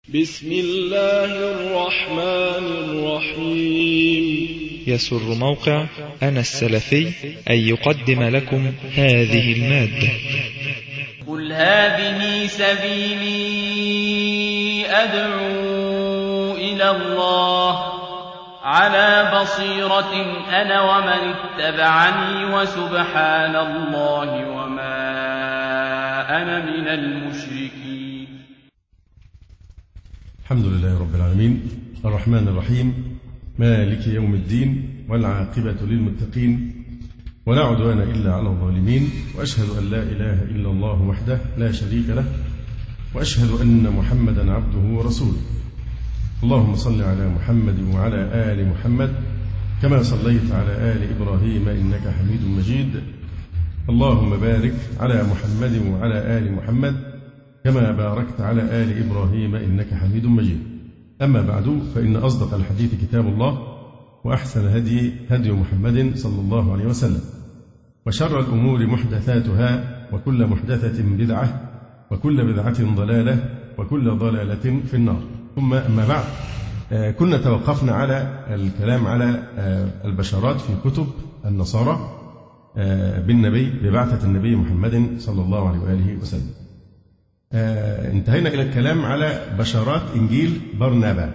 بسم الله الرحمن الرحيم. يسر موقع أنا السلفي أن يقدم لكم هذه المادة. قل هذه سبيلي أدعو إلى الله على بصيرة أنا ومن اتبعني وسبحان الله وما أنا من المشركين. الحمد لله رب العالمين الرحمن الرحيم مالك يوم الدين والعاقبة للمتقين ولا عدوان إلا على الظالمين، وأشهد أن لا إله إلا الله وحده لا شريك له، وأشهد أن محمدا عبده ورسوله. اللهم صل على محمد وعلى آل محمد كما صليت على آل إبراهيم إنك حميد مجيد. اللهم بارك على محمد وعلى آل محمد كما باركت على آل إبراهيم إنك حميد مجيد. أما بعد، فإن أصدق الحديث كتاب الله، وأحسن هدي محمد صلى الله عليه وسلم، وشر الأمور محدثاتها، وكل محدثة بدعة، وكل بدعة ضلالة، وكل ضلالة في النار. ثم أما بعد، كنا توقفنا على الكلام على البشارات في كتب النصارى بالنبي ببعثة النبي محمد صلى الله عليه وآله وسلم. انتهينا إلى الكلام على بشارات إنجيل برنابا.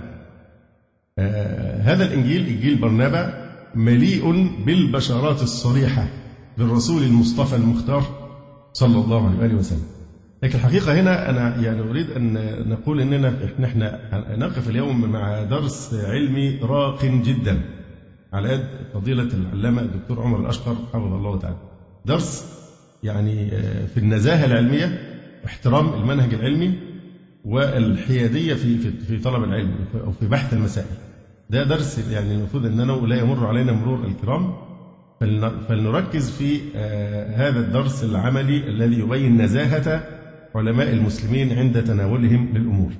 هذا الإنجيل إنجيل برنابا مليء بالبشارات الصريحة بالرسول المصطفى المختار صلى الله عليه وآله وسلم. لكن الحقيقة هنا أنا أريد أن نقول أننا نحن نقف اليوم مع درس علمي راق جدا على يد فضيلة العلامة الدكتور عمر الأشقر حفظه الله تعالى. درس يعني في النزاهة العلمية، احترام المنهج العلمي، والحيادية في طلب العلم أو في بحث المسائل. ده درس يعني المفروض أننا لا يمر علينا مرور الكرام، فلنركز في هذا الدرس العملي الذي يبين نزاهة علماء المسلمين عند تناولهم للأمور.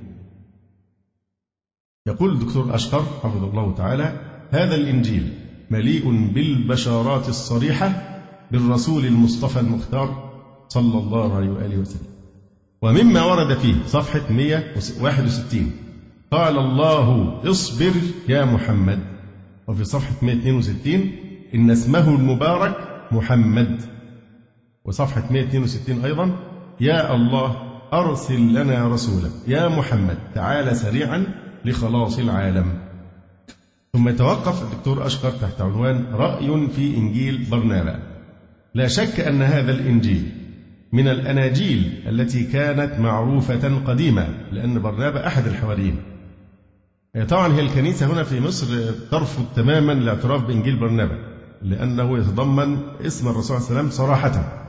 يقول الدكتور الأشقر حفظه الله تعالى: هذا الإنجيل مليء بالبشارات الصريحة بالرسول المصطفى المختار صلى الله عليه وآله وسلم. ومما ورد فيه صفحة 161 قال الله اصبر يا محمد، وفي صفحة 162 إن اسمه المبارك محمد، وصفحة 162 أيضا يا الله أرسل لنا رسولا يا محمد تعال سريعا لخلاص العالم. ثم يتوقف الدكتور أشقر تحت عنوان رأي في إنجيل برنابا. لا شك أن هذا الإنجيل من الأناجيل التي كانت معروفة قديما، لأن برنابا أحد الحواريين. طبعا هي الكنيسة هنا في مصر ترفض تماما الاعتراف بإنجيل برنابا، لأنه يتضمن اسم الرسول صلى الله عليه وسلم صراحة.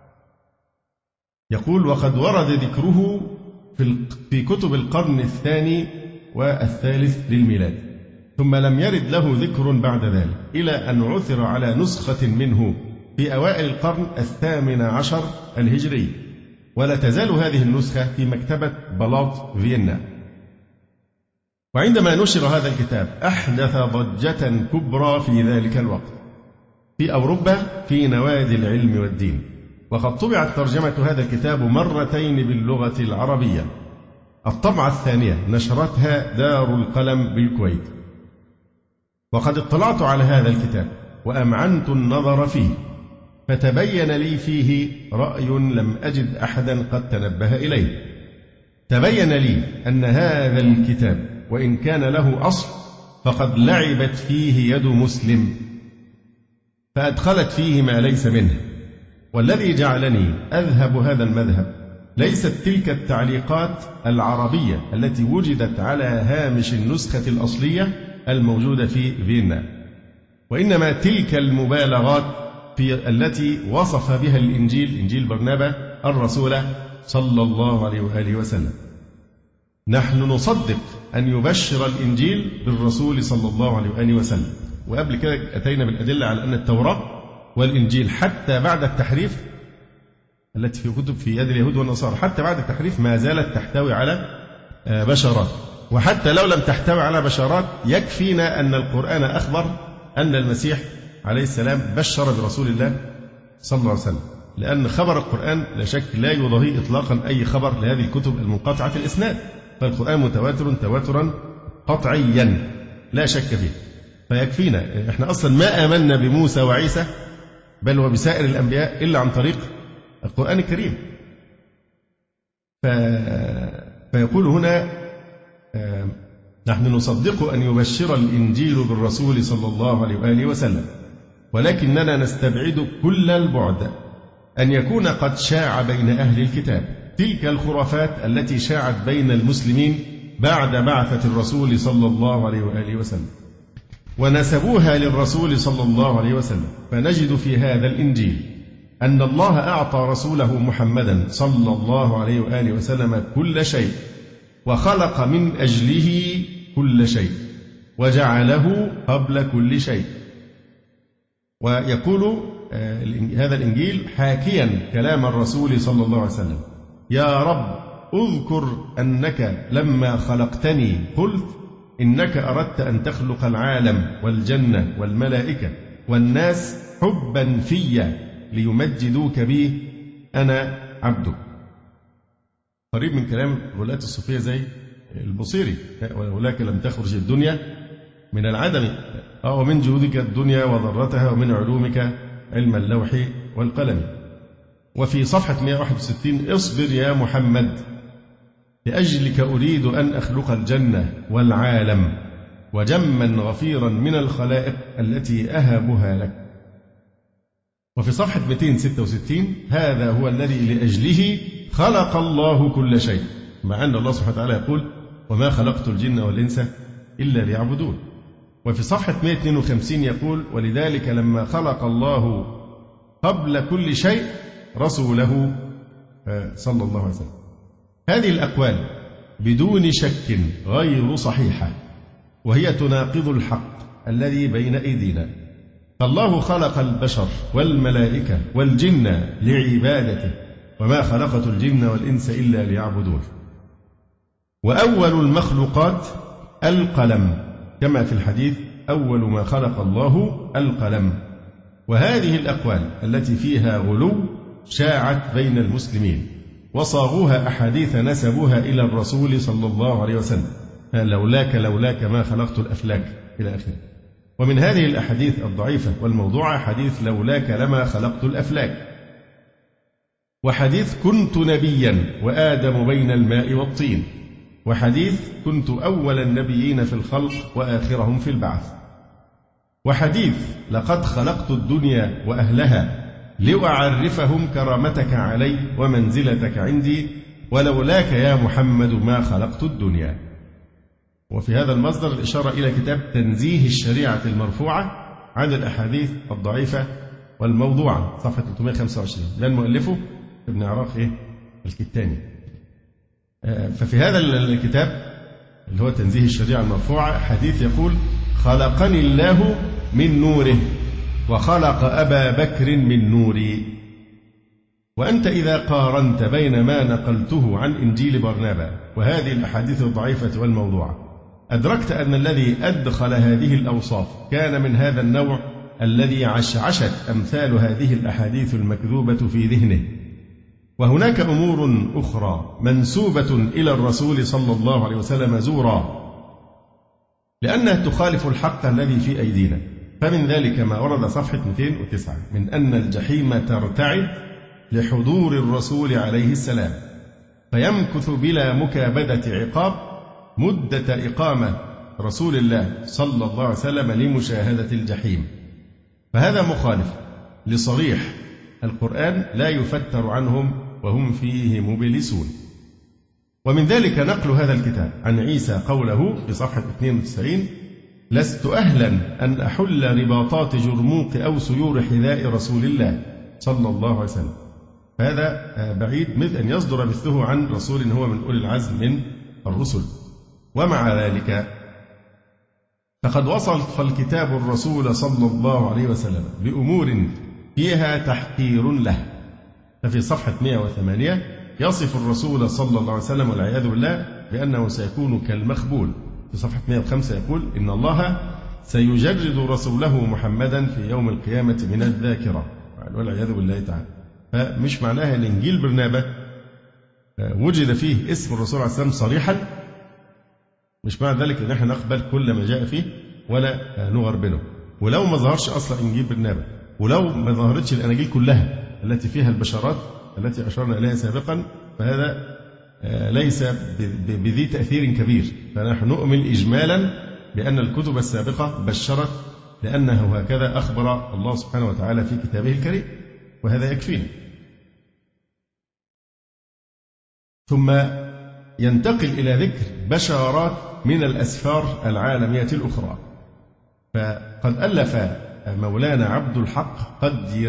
يقول: وقد ورد ذكره في كتب القرن الثاني والثالث للميلاد، ثم لم يرد له ذكر بعد ذلك، إلى أن عثر على نسخة منه في أوائل القرن الثامن عشر الهجري، ولا تزال هذه النسخة في مكتبة بلاط فيينا. وعندما نشر هذا الكتاب أحدث ضجة كبرى في ذلك الوقت في أوروبا في نوادي العلم والدين. وقد طبعت ترجمة هذا الكتاب مرتين باللغة العربية. الطبعة الثانية نشرتها دار القلم بالكويت. وقد اطلعت على هذا الكتاب وأمعنت النظر فيه، فتبين لي فيه رأي لم أجد أحدا قد تنبه إليه. تبين لي أن هذا الكتاب وإن كان له أصل فقد لعبت فيه يد مسلم فأدخلت فيه ما ليس منه. والذي جعلني أذهب هذا المذهب ليست تلك التعليقات العربية التي وجدت على هامش النسخة الأصلية الموجودة في فيينا، وإنما تلك المبالغات التي وصف بها إنجيل برنابا الرسول صلى الله عليه وآله وسلم. نحن نصدق أن يبشر الإنجيل بالرسول صلى الله عليه وآله وسلم. وقبل كده أتينا بالأدلة على أن التوراة والإنجيل حتى بعد التحريف التي في كتب في يد اليهود والنصارى حتى بعد التحريف ما زالت تحتوي على بشارات. وحتى لو لم تحتوي على بشارات يكفينا أن القرآن أخبر أن المسيح عليه السلام بشر برسول الله صلى الله عليه وسلم، لأن خبر القرآن لا شك لا يضاهي إطلاقا أي خبر لهذه الكتب المنقطعة الإسناد. فالقرآن متواتر تواترا قطعيا لا شك فيه. فيكفينا احنا أصلا ما آمنا بموسى وعيسى بل وبسائر الأنبياء إلا عن طريق القرآن الكريم. فيقول هنا نحن نصدق أن يبشر الإنجيل بالرسول صلى الله عليه وآله وسلم، ولكننا نستبعد كل البعد أن يكون قد شاع بين أهل الكتاب تلك الخرافات التي شاعت بين المسلمين بعد بعثة الرسول صلى الله عليه وآله وسلم ونسبوها للرسول صلى الله عليه وسلم. فنجد في هذا الإنجيل أن الله أعطى رسوله محمدا صلى الله عليه وآله وسلم كل شيء، وخلق من أجله كل شيء، وجعله قبل كل شيء. ويقول هذا الإنجيل حاكيا كلام الرسول صلى الله عليه وسلم: يا رب اذكر أنك لما خلقتني قلت إنك أردت أن تخلق العالم والجنة والملائكة والناس حبا في ليمجدوك بي أنا عبدك. قريب من كلام الولاة الصوفية زي البصيري: ولولاك لم تخرج الدنيا من العدم، ومن جهودك الدنيا وضرتها، ومن علومك علم اللوح والقلم. وفي صفحة 161: اصبر يا محمد لأجلك أريد أن أخلق الجنة والعالم وجما غفيرا من الخلائق التي أهبها لك. وفي صفحة 266: هذا هو الذي لأجله خلق الله كل شيء، مع أن الله سبحانه وتعالى يقول: وما خلقت الجن والإنس إلا ليعبدون. وفي صفحة 152 يقول: ولذلك لما خلق الله قبل كل شيء رسوله صلى الله عليه وسلم. هذه الأقوال بدون شك غير صحيحة، وهي تناقض الحق الذي بين أيدينا. فالله خلق البشر والملائكة والجن لعبادته، وما خلقت الجن والإنس إلا ليعبدون. وأول المخلوقات القلم، كما في الحديث: أول ما خلق الله القلم. وهذه الأقوال التي فيها غلو شاعت بين المسلمين، وصاغوها أحاديث نسبوها إلى الرسول صلى الله عليه وسلم: لولاك ما خلقت الأفلاك إلى آخره. ومن هذه الأحاديث الضعيفة والموضوعة حديث لولاك لما خلقت الأفلاك، وحديث كنت نبيا وآدم بين الماء والطين، وحديث كنت أول النبيين في الخلق وآخرهم في البعث، وحديث لقد خلقت الدنيا وأهلها لأعرفهم كرامتك علي ومنزلتك عندي، ولولاك يا محمد ما خلقت الدنيا. وفي هذا المصدر الإشارة إلى كتاب تنزيه الشريعة المرفوعة عن الأحاديث الضعيفة والموضوعة، صفحة 325، لأن مؤلفه ابن عراق الكتاني. ففي هذا الكتاب اللي هو تنزيه الشريعة المرفوعة حديث يقول: خلقني الله من نوره وخلق أبا بكر من نوري. وأنت إذا قارنت بين ما نقلته عن إنجيل برنابا وهذه الأحاديث الضعيفة والموضوعة، أدركت أن الذي أدخل هذه الأوصاف كان من هذا النوع الذي عشعشت أمثال هذه الأحاديث المكذوبة في ذهنه. وهناك أمور أخرى منسوبة إلى الرسول صلى الله عليه وسلم زورا، لأنها تخالف الحق الذي في أيدينا. فمن ذلك ما ورد صفحة 209 من أن الجحيم ترتعد لحضور الرسول عليه السلام، فيمكث بلا مكابدة عقاب مدة إقامة رسول الله صلى الله عليه وسلم لمشاهدة الجحيم. فهذا مخالف لصريح القرآن لا يفتر عنهم وهم فيه مبلسون. ومن ذلك نقل هذا الكتاب عن عيسى قوله في صفحة 92: لست أهلا أن أحل رباطات جرموق أو سيور حذاء رسول الله صلى الله عليه وسلم. فهذا بعيد مثل أن يصدر مثله عن رسول هو من أولي العزم من الرسل. ومع ذلك فقد وصف الكتاب الرسول صلى الله عليه وسلم بأمور فيها تحقير له. ففي صفحة 108 يصف الرسول صلى الله عليه وسلم والعياذ بالله بأنه سيكون كالمخبول. في صفحة 105 يقول: إن الله سيجرد رسوله محمدا في يوم القيامة من الذاكرة، والعياذ بالله تعالى. فمش معناها أن إنجيل برنابا وجد فيه اسم الرسول عليه السلام صريحا مش معنى ذلك إن احنا نقبل كل ما جاء فيه ولا نغربله. ولو ما ظهرش أصلا إنجيل برنابا، ولو ما ظهرتش الأناجيل كلها التي فيها البشارات التي أشرنا إليها سابقا، فهذا ليس بذي تأثير كبير. فنحن نؤمن إجمالا بأن الكتب السابقة بشرت، لأنه هكذا أخبر الله سبحانه وتعالى في كتابه الكريم، وهذا يكفينا. ثم ينتقل إلى ذكر بشارات من الأسفار العالمية الأخرى. فقد ألف مولانا عبد الحق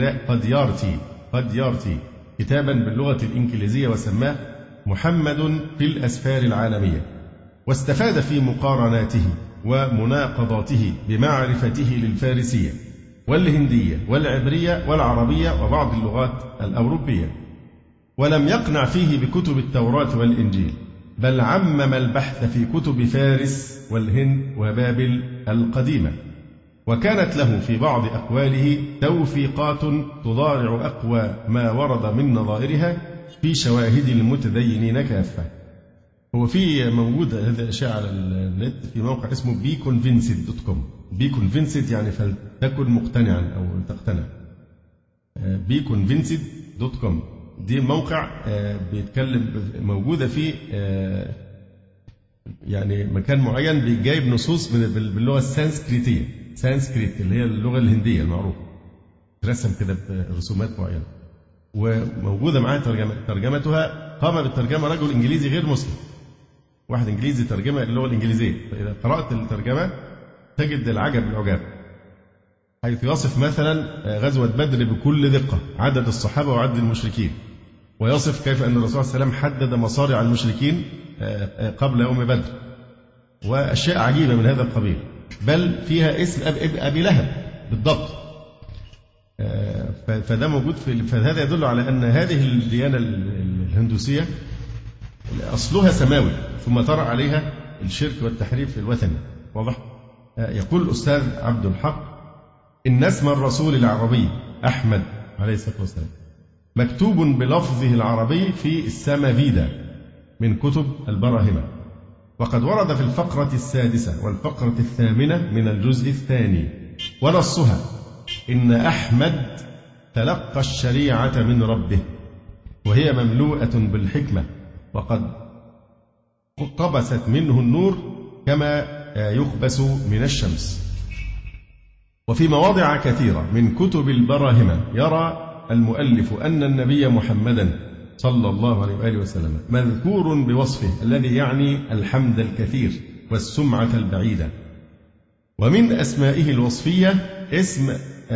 قد يارتي كتابا باللغة الإنجليزية وسماه محمد في الأسفار العالمية، واستفاد في مقارناته ومناقضاته بمعرفته للفارسية والهندية والعبرية والعربية وبعض اللغات الأوروبية. ولم يقنع فيه بكتب التوراة والإنجيل، بل عمم البحث في كتب فارس والهند وبابل القديمة. وكانت له في بعض أقواله توفيقات تضارع أقوى ما ورد من نظائرها في شواهد المتدينين كافة. هو في موجود هذا الشيء على النت في موقع اسمه beconvinced.com. beconvinced يعني فلتكن مقتنعا أو تقتنع. beconvinced.com دي موقع بيتكلم، موجودة فيه يعني مكان معين بيجايب نصوص من باللغة السانسكريتية، سانسكريت اللي هي اللغة الهندية المعروفة، ترسم كده برسومات معينة، وموجودة معاه ترجمتها. قام بالترجمة رجل إنجليزي غير مسلم، واحد إنجليزي ترجمة اللغة الإنجليزية. فإذا قرأت الترجمة تجد العجب العجاب، حيث يصف مثلا غزوة بدر بكل دقة، عدد الصحابة وعدد المشركين، ويصف كيف أن الرسول صلى الله عليه وسلم حدد مصارع المشركين قبل يوم بدر، وأشياء عجيبة من هذا القبيل، بل فيها اسم أبي لهب بالضبط. فده موجود فهذا يدل على أن هذه الديانة الهندوسية أصلها سماوي، ثم طرأ عليها الشرك والتحريف الوثني. واضح؟ يقول الأستاذ عبد الحق: إن اسم الرسول العربي أحمد عليه الصلاة والسلام مكتوب بلفظه العربي في السامافيدا من كتب البراهمة، وقد ورد في الفقرة 6 والفقرة 8 من الجزء 2، ونصها: إن أحمد تلقى الشريعة من ربه وهي مملوءة بالحكمة، وقد قبست منه النور كما يقبس من الشمس. وفي مواضع كثيرة من كتب البراهمة يرى المؤلف أن النبي محمدا صلى الله عليه وآله وسلم مذكور بوصفه الذي يعني الحمد الكثير والسمعة البعيدة. ومن أسمائه الوصفية اسم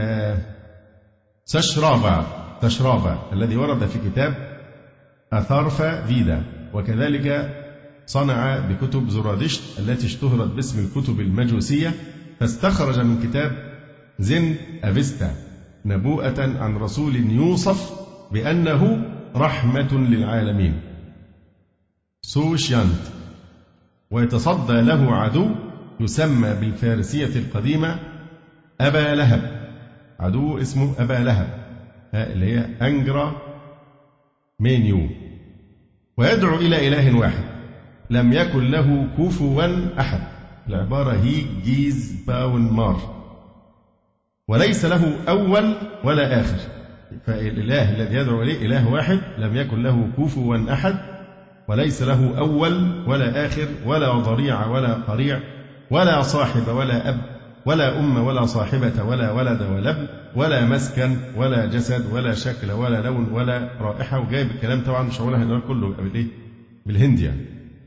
تشرافا الذي ورد في كتاب أثارفا فيدا، وكذلك صنع بكتب زرادشت التي اشتهرت باسم الكتب المجوسية، فاستخرج من كتاب زن أفيستا نبوءة عن رسول يوصف بأنه رحمة للعالمين سوشيانت، ويتصدى له عدو يسمى بالفارسية القديمة أبا لهب، عدو اسمه أبا لهب اللي هي أنجرا مينيو، ويدعو إلى إله واحد لم يكن له كفوا أحد، العبارة هي جيز باون مار، وليس له أول ولا آخر. فالإله الذي يدعو إليه إله واحد لم يكن له كفوا أحد، وليس له أول ولا آخر ولا ضريع ولا قريع ولا صاحب ولا أب ولا أم ولا صاحبة ولا ولد ولا ابن ولا مسكن ولا جسد ولا شكل ولا لون ولا رائحة. وجايب الكلام طبعا مش هقولها هنا كله بالهندي يعني.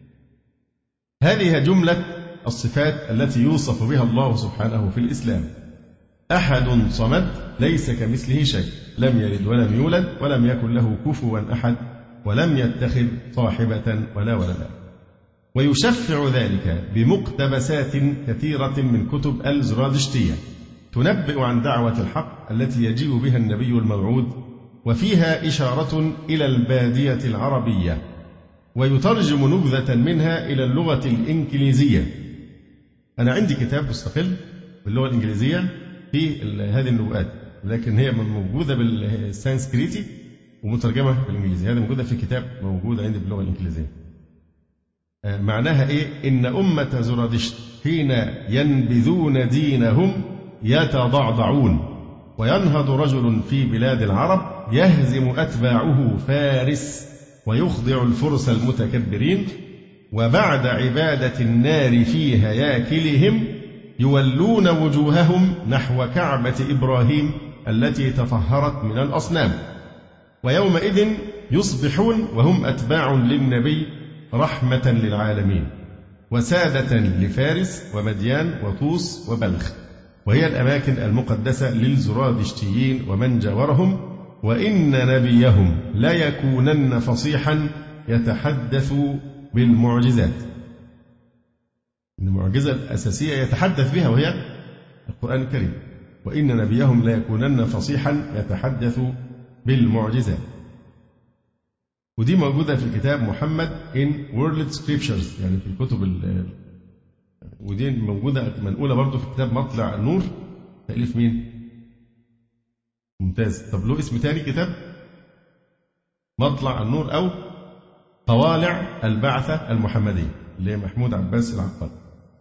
هذه جملة الصفات التي يوصف بها الله سبحانه في الإسلام: أحد صمد ليس كمثله شيء، لم يلد ولم يولد ولم يكن له كفوا أحد، ولم يتخذ صاحبة ولا ولدا. ويشفع ذلك بمقتبسات كثيرة من كتب الزرادشتية تنبئ عن دعوة الحق التي يجيء بها النبي الموعود، وفيها إشارة إلى البادية العربية، ويترجم نبذة منها إلى اللغة الإنجليزية. أنا عندي كتاب مستقل باللغة الإنجليزية في هذه النبوءات، لكن هي موجودة بالسانسكريتي ومترجمة بالإنجليزية. هذه موجودة في كتاب موجود عندي باللغة الإنجليزية. معناها إيه؟ إن أمة زرادشت حين ينبذون دينهم يتضعضعون، وينهض رجل في بلاد العرب يهزم أتباعه فارس ويخضع الفرس المتكبرين، وبعد عبادة النار في هياكلهم يولون وجوههم نحو كعبة إبراهيم التي تطهرت من الأصنام، ويومئذ يصبحون وهم أتباع للنبي رحمة للعالمين وسادة لفارس ومديان وطوس وبلخ، وهي الأماكن المقدسة للزرادشتيين ومن جاورهم، وإن نبيهم ليكونن فصيحا يتحدث بالمعجزات. المعجزة الأساسية يتحدث بها وهي القرآن الكريم، وإن نبيهم ليكونن فصيحا يتحدث بالمعجزات. ودي موجودة في كتاب محمد in World Scriptures، يعني في الكتب ودي موجودة منقولة برضو في كتاب مطلع النور، تأليف مين؟ ممتاز. طب له اسم تاني كتاب؟ مطلع النور أو طوالع البعثة المحمدية اللي هي محمود عباس العقاد.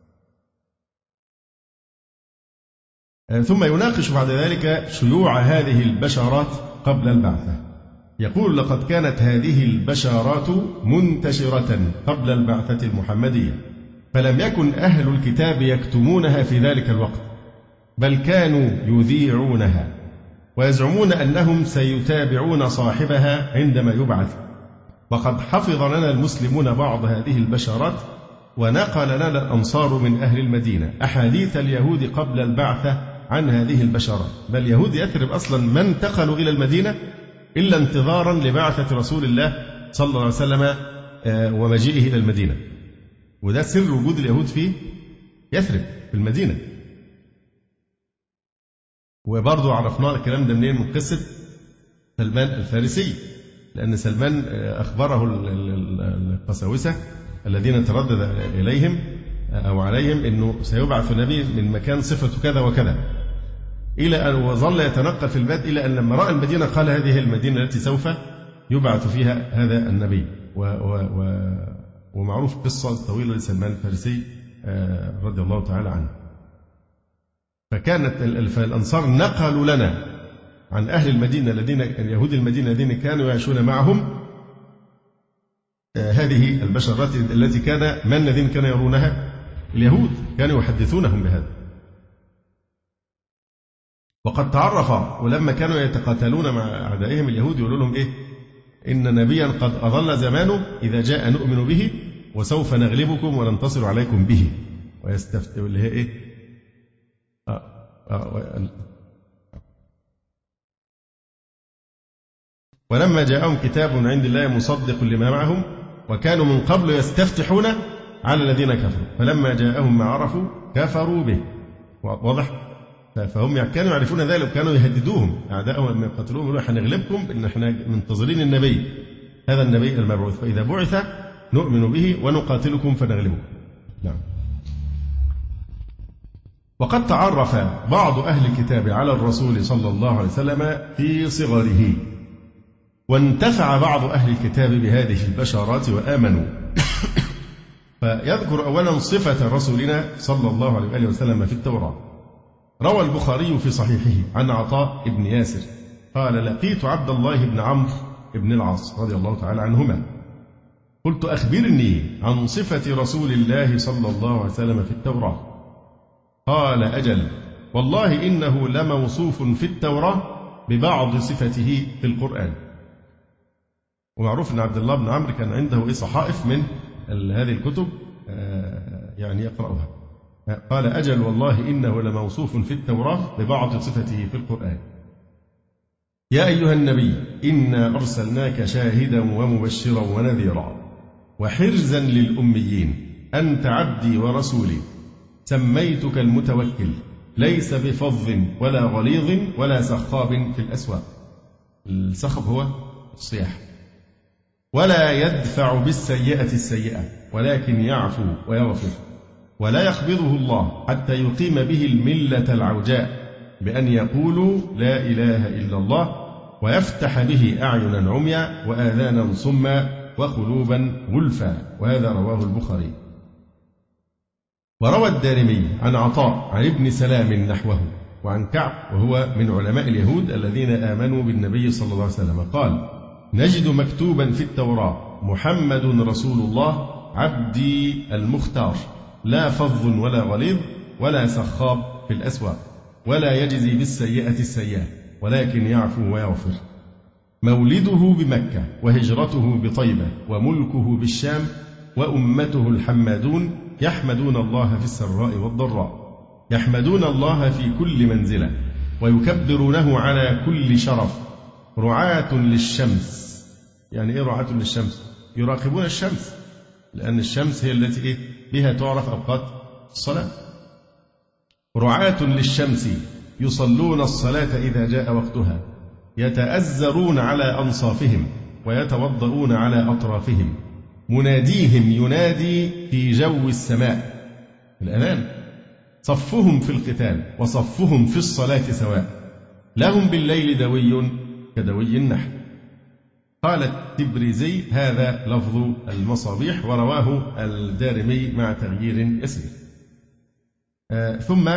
ثم يناقش بعد ذلك شيوع هذه البشارات قبل البعثة. يقول: لقد كانت هذه البشارات منتشرة قبل البعثة المحمدية، فلم يكن أهل الكتاب يكتمونها في ذلك الوقت، بل كانوا يذيعونها ويزعمون أنهم سيتابعون صاحبها عندما يبعث. وقد حفظ لنا المسلمون بعض هذه البشارات، ونقل لنا الأنصار من أهل المدينة أحاديث اليهود قبل البعثة عن هذه البشارات، بل يهود يثرب أصلا ما انتقلوا إلى المدينة إلا انتظارا لبعثة رسول الله صلى الله عليه وسلم ومجيئه إلى المدينة. وده سر وجود اليهود في يثرب في المدينة. وبرضو عرفنا الكلام ده منين؟ من قصة سلمان الفارسي، لأن سلمان أخبره القساوسة الذين تردد إليهم أو عليهم أنه سيبعث نبي من مكان صفة كذا وكذا، إلى أن وظل يتنقل في البلاد إلى أن لما رأى المدينة قال: هذه المدينة التي سوف يبعث فيها هذا النبي. ومعروف قصة طويلة لسلمان الفارسي رضي الله تعالى عنه. فكانت الأنصار نقلوا لنا عن أهل المدينة اليهود المدينة الذين كانوا يعيشون معهم هذه البشارات التي كان من الذين كانوا يرونها؟ اليهود، كانوا يحدثونهم بهذا. وقد تعرف، ولما كانوا يتقاتلون مع أعدائهم اليهود يقولوا لهم إيه؟ إن نبيا قد أظل زمانه إذا جاء نؤمن به وسوف نغلبكم وننتصر عليكم به. ويستفتوا اللي هي إيه؟ ولما جاءهم كتاب من عند الله مصدق لما معهم وكانوا من قبل يستفتحون على الذين كفروا فلما جاءهم ما عرفوا كفروا به. واضح؟ فهم كانوا يعرفون ذلك وكانوا يهددوهم أعداءهم لما يقتلوهم يقولوا حنغلبكم إن احنا منتظرين النبي، هذا النبي المبعوث، فإذا بعث نؤمن به ونقاتلكم فنغلبكم. نعم. وقد تعرف بعض أهل الكتاب على الرسول صلى الله عليه وسلم في صغره، وانتفع بعض أهل الكتاب بهذه البشارات وآمنوا. فيذكر أولا صفة رسولنا صلى الله عليه وآله وسلم في التوراة. روى البخاري في صحيحه عن عطاء بن ياسر قال: لقيت عبد الله بن عمرو بن العاص رضي الله تعالى عنهما، قلت: أخبرني عن صفة رسول الله صلى الله عليه وسلم في التوراة. قال: أجل، والله إنه لموصوف في التوراة ببعض صفته في القرآن. ومعروف أن عبد الله بن عمرو كان عنده صحائف من هذه الكتب يعني يقرأها. قال: أجل، والله إنه لموصوف في التوراة ببعض صفته في القرآن. يا أيها النبي إنا أرسلناك شاهدا ومبشرا ونذيرا وحرزا للأميين أنت عبدي ورسولي سميتك المتوكل ليس بفظ ولا غليظ ولا سخاب في الأسواق. السخب هو الصياح. ولا يدفع بالسيئة السيئة ولكن يعفو ويغفر، ولا يقبضه الله حتى يقيم به الملة العوجاء بأن يقولوا لا إله إلا الله ويفتح به أعينا عميا وآذانا صما وقلوبا غلفا، وهذا رواه البخاري. وروى الدارمي عن عطاء عن ابن سلام نحوه، وعن كعب وهو من علماء اليهود الذين آمنوا بالنبي صلى الله عليه وسلم قال: نجد مكتوبا في التوراة: محمد رسول الله عبدي المختار، لا فظ ولا غليظ ولا سخاب في الأسواق، ولا يجزي بالسيئة السيئة، ولكن يعفو ويغفر. مولده بمكة، وهجرته بطيبة، وملكه بالشام، وأمته الحمادون يحمدون الله في السراء والضراء، يحمدون الله في كل منزلة، ويكبرونه على كل شرف، رعاة للشمس. يعني إيه رعاة للشمس؟ يراقبون الشمس، لأن الشمس هي التي بها تعرف أوقات الصلاة. رعاة للشمس يصلون الصلاة إذا جاء وقتها، يتأزرون على أنصافهم، ويتوضؤون على أطرافهم، مناديهم ينادي في جو السماء الأذان، صفهم في القتال وصفهم في الصلاة سواء، لهم بالليل دوي كدوي النحل. قال التبريزي: هذا لفظ المصابيح، ورواه الدارمي مع تغيير يسير. ثم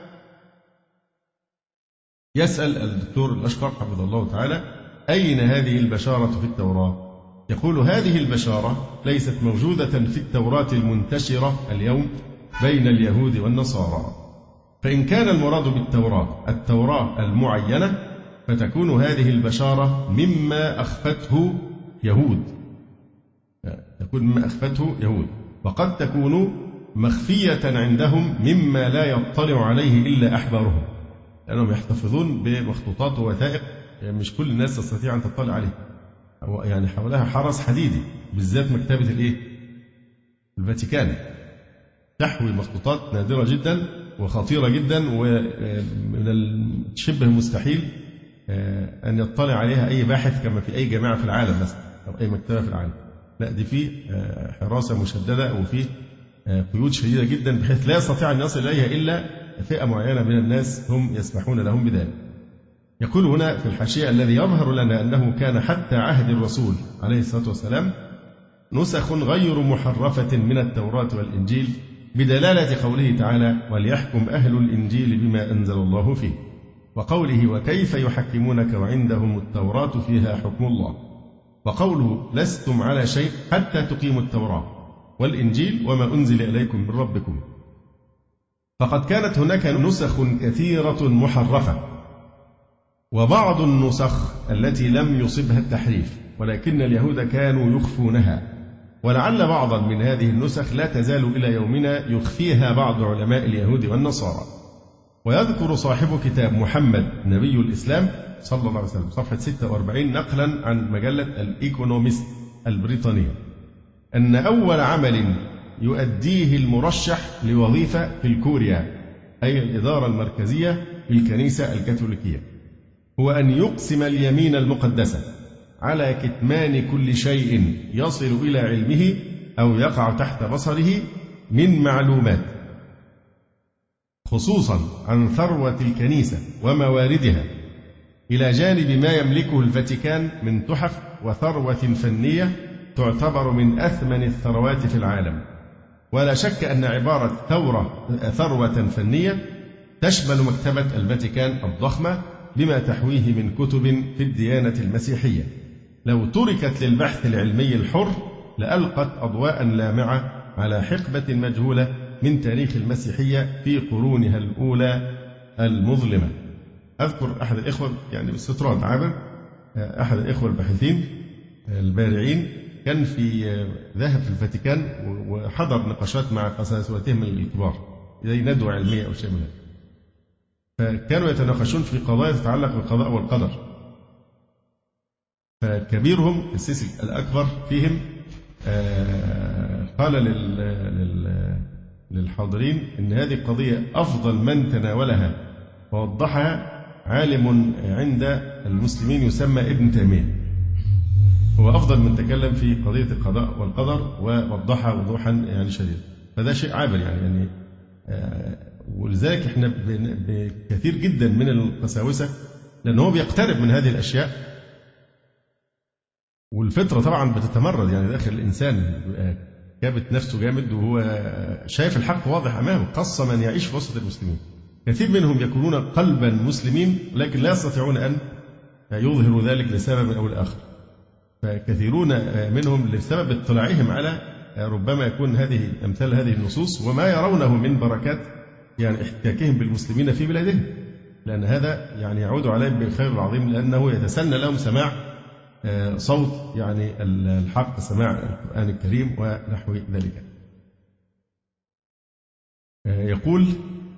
يسأل الدكتور الأشقر حفظه الله تعالى: أين هذه البشارة في التوراة؟ يقول: هذه البشارة ليست موجودة في التوراة المنتشرة اليوم بين اليهود والنصارى، فإن كان المراد بالتوراة التوراة المعينة فتكون هذه البشارة مما أخفته يهود، وقد تكون مخفية عندهم مما لا يطلع عليه إلا أحبارهم، لأنهم يحتفظون بمخطوطات ووثائق مش كل الناس تستطيع أن تطلع عليه، يعني حولها حرس حديدي، بالذات مكتبة الفاتيكان تحوي مخطوطات نادرة جدا وخطيرة جدا، ومن الشبه مستحيل أن يطلع عليها أي باحث كما في أي جامعة في العالم مثلا أو أي مكتبة في العالم. لا، دي فيه حراسة مشددة وفيه قيود شديدة جدا بحيث لا يستطيع أن يصل إليها إلا فئة معينة من الناس هم يسمحون لهم بذلك. يقول هنا في الحاشية: الذي يظهر لنا أنه كان حتى عهد الرسول عليه الصلاة والسلام نسخ غير محرفة من التوراة والإنجيل، بدلالة قوله تعالى: وليحكم أهل الإنجيل بما أنزل الله فيه، وقوله: وكيف يحكمونك وعندهم التوراة فيها حكم الله، وقوله: لستم على شيء حتى تقيموا التوراة والإنجيل وما أنزل إليكم من ربكم. فقد كانت هناك نسخ كثيرة محرفة، وبعض النسخ التي لم يصبها التحريف، ولكن اليهود كانوا يخفونها، ولعل بعضا من هذه النسخ لا تزال إلى يومنا يخفيها بعض علماء اليهود والنصارى. ويذكر صاحب كتاب محمد نبي الإسلام صلى الله عليه وسلم صفحة 46 نقلا عن مجلة الإيكونوميست البريطانية أن أول عمل يؤديه المرشح لوظيفة في الكوريا، أي الإدارة المركزية بالكنيسة الكاثوليكية، هو أن يقسم اليمين المقدسة على كتمان كل شيء يصل إلى علمه أو يقع تحت بصره من معلومات، خصوصا عن ثروة الكنيسة ومواردها، إلى جانب ما يملكه الفاتيكان من تحف وثروة فنية تعتبر من أثمن الثروات في العالم. ولا شك أن عبارة ثروة فنية تشمل مكتبة الفاتيكان الضخمة بما تحويه من كتب في الديانة المسيحية، لو تركت للبحث العلمي الحر لألقت أضواء لامعة على حقبة مجهولة من تاريخ المسيحية في قرونها الأولى المظلمة. أذكر أحد الإخوة يعني باستطراد عابر، أحد الإخوة الباحثين البارعين كان ذهب في الفاتيكان وحضر نقاشات مع قساوتهم الكبار زي ندوة علمية أو شيء من هذا، فكانوا يتناقشون في قضايا تتعلق بالقضاء والقدر، فكبيرهم السيسي الأكبر فيهم قال للحاضرين إن هذه القضية أفضل من تناولها ووضحها عالم عند المسلمين يسمى ابن تيمية، هو أفضل من تكلم في قضية القضاء والقدر ووضحها وضوحا يعني شديد. فده شيء عابر يعني ولذلك احنا بكثير جدا من القساوسة لأنه هو بيقترب من هذه الأشياء والفطرة طبعا بتتمرد، يعني داخل الإنسان كابت نفسه جامد وهو شايف الحق واضح أمامه، خاصة من يعيش في وسط المسلمين. كثير منهم يكونون قلبا مسلمين لكن لا يستطيعون أن يظهروا ذلك لسبب أو لآخر، فكثيرون منهم لسبب اطلاعهم على ربما يكون أمثال هذه النصوص وما يرونه من بركات يعني احتكاكهم بالمسلمين في بلادهم، لأن هذا يعني يعود عليهم بالخير العظيم، لأنه يتسنى لهم سماع صوت يعني الحق، سماع القرآن الكريم ونحو ذلك. يقول: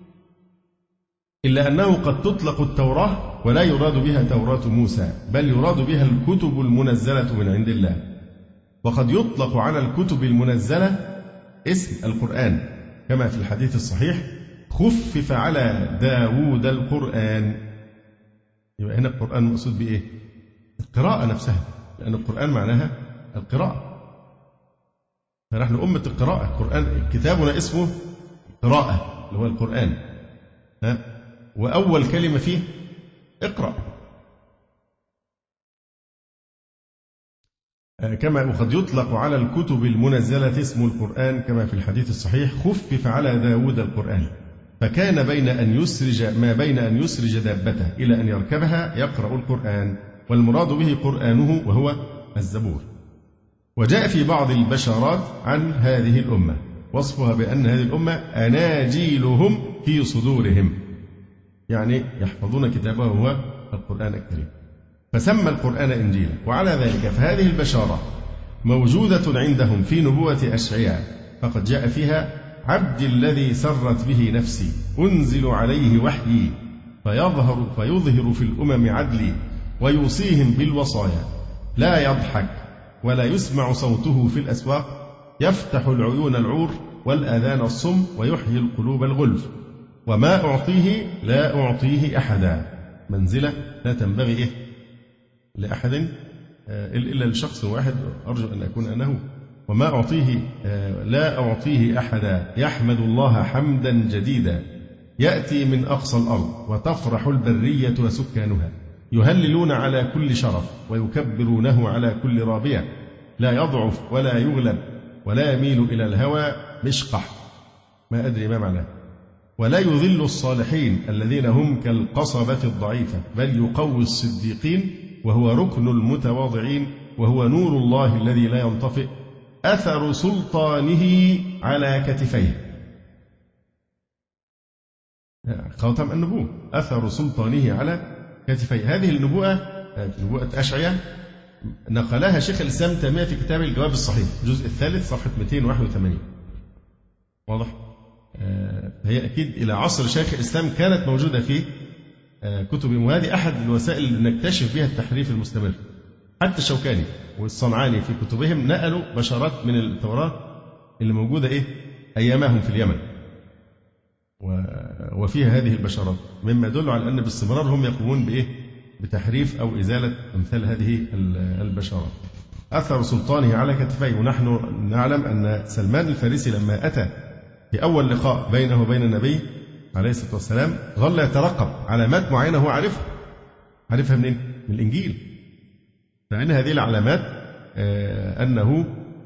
إلا أنه قد تطلق التوراة ولا يراد بها توراة موسى، بل يراد بها الكتب المنزلة من عند الله. وقد يطلق على الكتب المنزلة اسم القرآن كما في الحديث الصحيح: خفف على داود القرآن. يبقى هنا القرآن مقصود بإيه؟ القراءة نفسها، لأن القرآن معناها القراءة، فنحن أمة القراءة. القرآن كتابنا اسمه قراءة اللي هو القرآن، وأول كلمة فيه اقرأ. كما وقد يطلق على الكتب المنزلة اسم القرآن كما في الحديث الصحيح: خفف على داود القرآن، فكان بين أن يسرج دابته إلى أن يركبها يقرأ القرآن، والمراد به قرآنه وهو الزبور. وجاء في بعض البشارات عن هذه الأمة وصفها بأن هذه الأمة أناجيلهم في صدورهم، يعني يحفظون كتابه هو القرآن الكريم، فسمى القرآن إنجيلا. وعلى ذلك فهذه البشارة موجودة عندهم في نبوة أشعياء، فقد جاء فيها: عبدي الذي سرت به نفسي أنزل عليه وحيي فيظهر في الأمم عدلي ويوصيهم بالوصايا، لا يضحك ولا يسمع صوته في الأسواق، يفتح العيون العور والآذان الصم ويحيي القلوب الغلف، وما أعطيه لا أعطيه أحدا. منزلة لا تنبغي لأحد إلا لشخص واحد، أرجو أن أكون أنا هو. وما أعطيه لا أعطيه أحدا، يحمد الله حمدا جديدا، يأتي من أقصى الأرض وتفرح البرية وسكانها، يهللون على كل شرف ويكبرونه على كل رابية، لا يضعف ولا يغلب ولا يميل إلى الهوى مشقح، ما أدري ما معناه، ولا يذل الصالحين الذين هم كالقصبة الضعيفة، بل يقوي الصديقين وهو ركن المتواضعين، وهو نور الله الذي لا ينطفئ، أثر سلطانه على كتفيه. خاتم النبوة، أثر سلطانه على كتفيه. هذه النبوءة نبوءة أشعياء نقلها شيخ الإسلام تيمية في كتاب الجواب الصحيح الجزء الثالث صفحة 281. واضح؟ هي أكيد إلى عصر شيخ الإسلام كانت موجودة في كتبهم، وهذه أحد الوسائل اللي نكتشف بها التحريف المستمر. حتى الشوكاني والصنعاني في كتبهم نقلوا بشارات من التوراة اللي موجودة أيامهم في اليمن، وفيها هذه البشارات، مما يدل على أن باستمرار هم يقومون بتحريف أو إزالة أمثال هذه البشارات. أثر سلطانه على كتفيه. ونحن نعلم أن سلمان الفارسي لما أتى في أول لقاء بينه وبين النبي عليه الصلاة والسلام ظل يترقب علامات معينة هو عارفها منين؟ من الإنجيل. فإن هذه العلامات أنه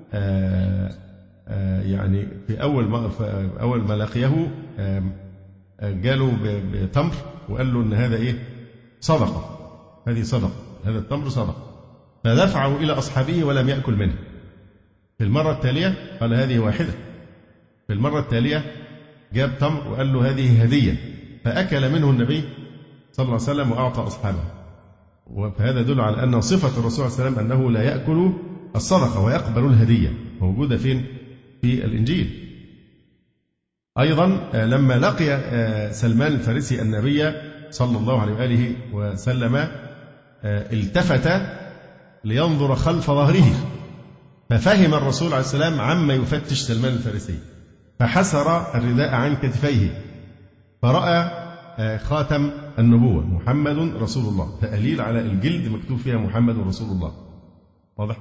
يعني في أول ما لقيه جاله بتمر وقال له أن هذا صدقة، هذه صدقة، هذا التمر صدقة، فدفعه إلى أصحابه ولم يأكل منه. في المرة التالية قال هذه واحدة. في المرة التالية جاب تمر وقال له هذه هدية، فأكل منه النبي صلى الله عليه وسلم وأعطى أصحابه. وهذا يدل على أن صفة الرسول صلى الله عليه وسلم أنه لا يأكل الصدقة ويقبل الهدية، موجودة فين؟ في الإنجيل. أيضا لما لقي سلمان الفارسي النبي صلى الله عليه وآله وسلم التفت لينظر خلف ظهره، ففهم الرسول عليه السلام عما يفتش سلمان الفارسي، فحسر الرداء عن كتفيه فرأى خاتم النبوة محمد رسول الله، تأليل على الجلد مكتوب فيها محمد رسول الله. واضح؟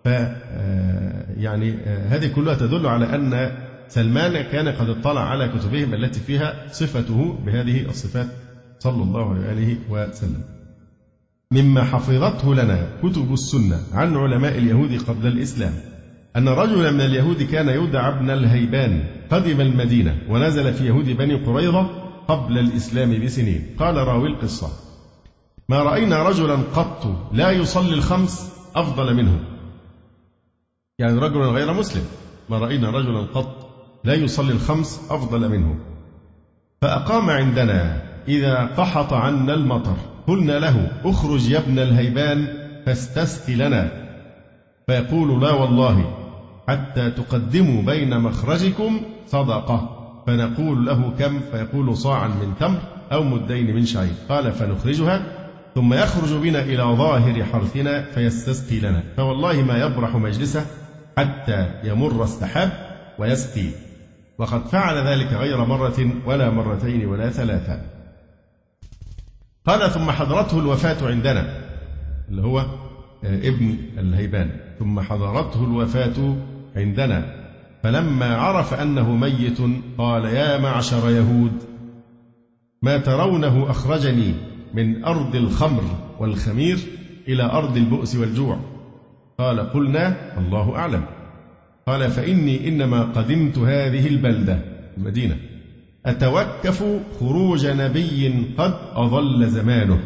يعني هذه كلها تدل على أن سلمان كان قد اطلع على كتبهم التي فيها صفته بهذه الصفات صلى الله عليه وسلم. مما حفظته لنا كتب السنة عن علماء اليهود قبل الإسلام أن رجلا من اليهود كان يدعى ابن الهيبان قدم المدينة ونزل في يهود بني قريظة قبل الإسلام بسنين. قال راوي القصة: ما رأينا رجلا قط لا يصلي الخمس أفضل منه، يعني رجلا غير مسلم، ما رأينا رجلا قط لا يصلي الخمس أفضل منه. فأقام عندنا إذا قحط عنا المطر قلنا له: اخرج يا ابن الهيبان فاستسق لنا، فيقول: لا والله حتى تقدموا بين مخرجكم صدقة. فنقول له: كم؟ فيقول: صاعا من تمر أو مدين من شعير. قال: فنخرجها، ثم يخرج بنا إلى ظاهر حرثنا فيستسقي لنا، فوالله ما يبرح مجلسه حتى يمر السحاب ويسقي. وقد فعل ذلك غير مرة ولا مرتين ولا ثلاثة. قال: ثم حضرته الوفاة عندنا، اللي هو ابن الهيبان، ثم حضرته الوفاة عندنا فلما عرف أنه ميت قال: يا معشر يهود، ما ترونه أخرجني من أرض الخمر والخمير إلى أرض البؤس والجوع؟ قال: قلنا: الله أعلم. قال: فإني إنما قدمت هذه البلدة المدينة أتوكف خروج نبي قد أضل زمانه،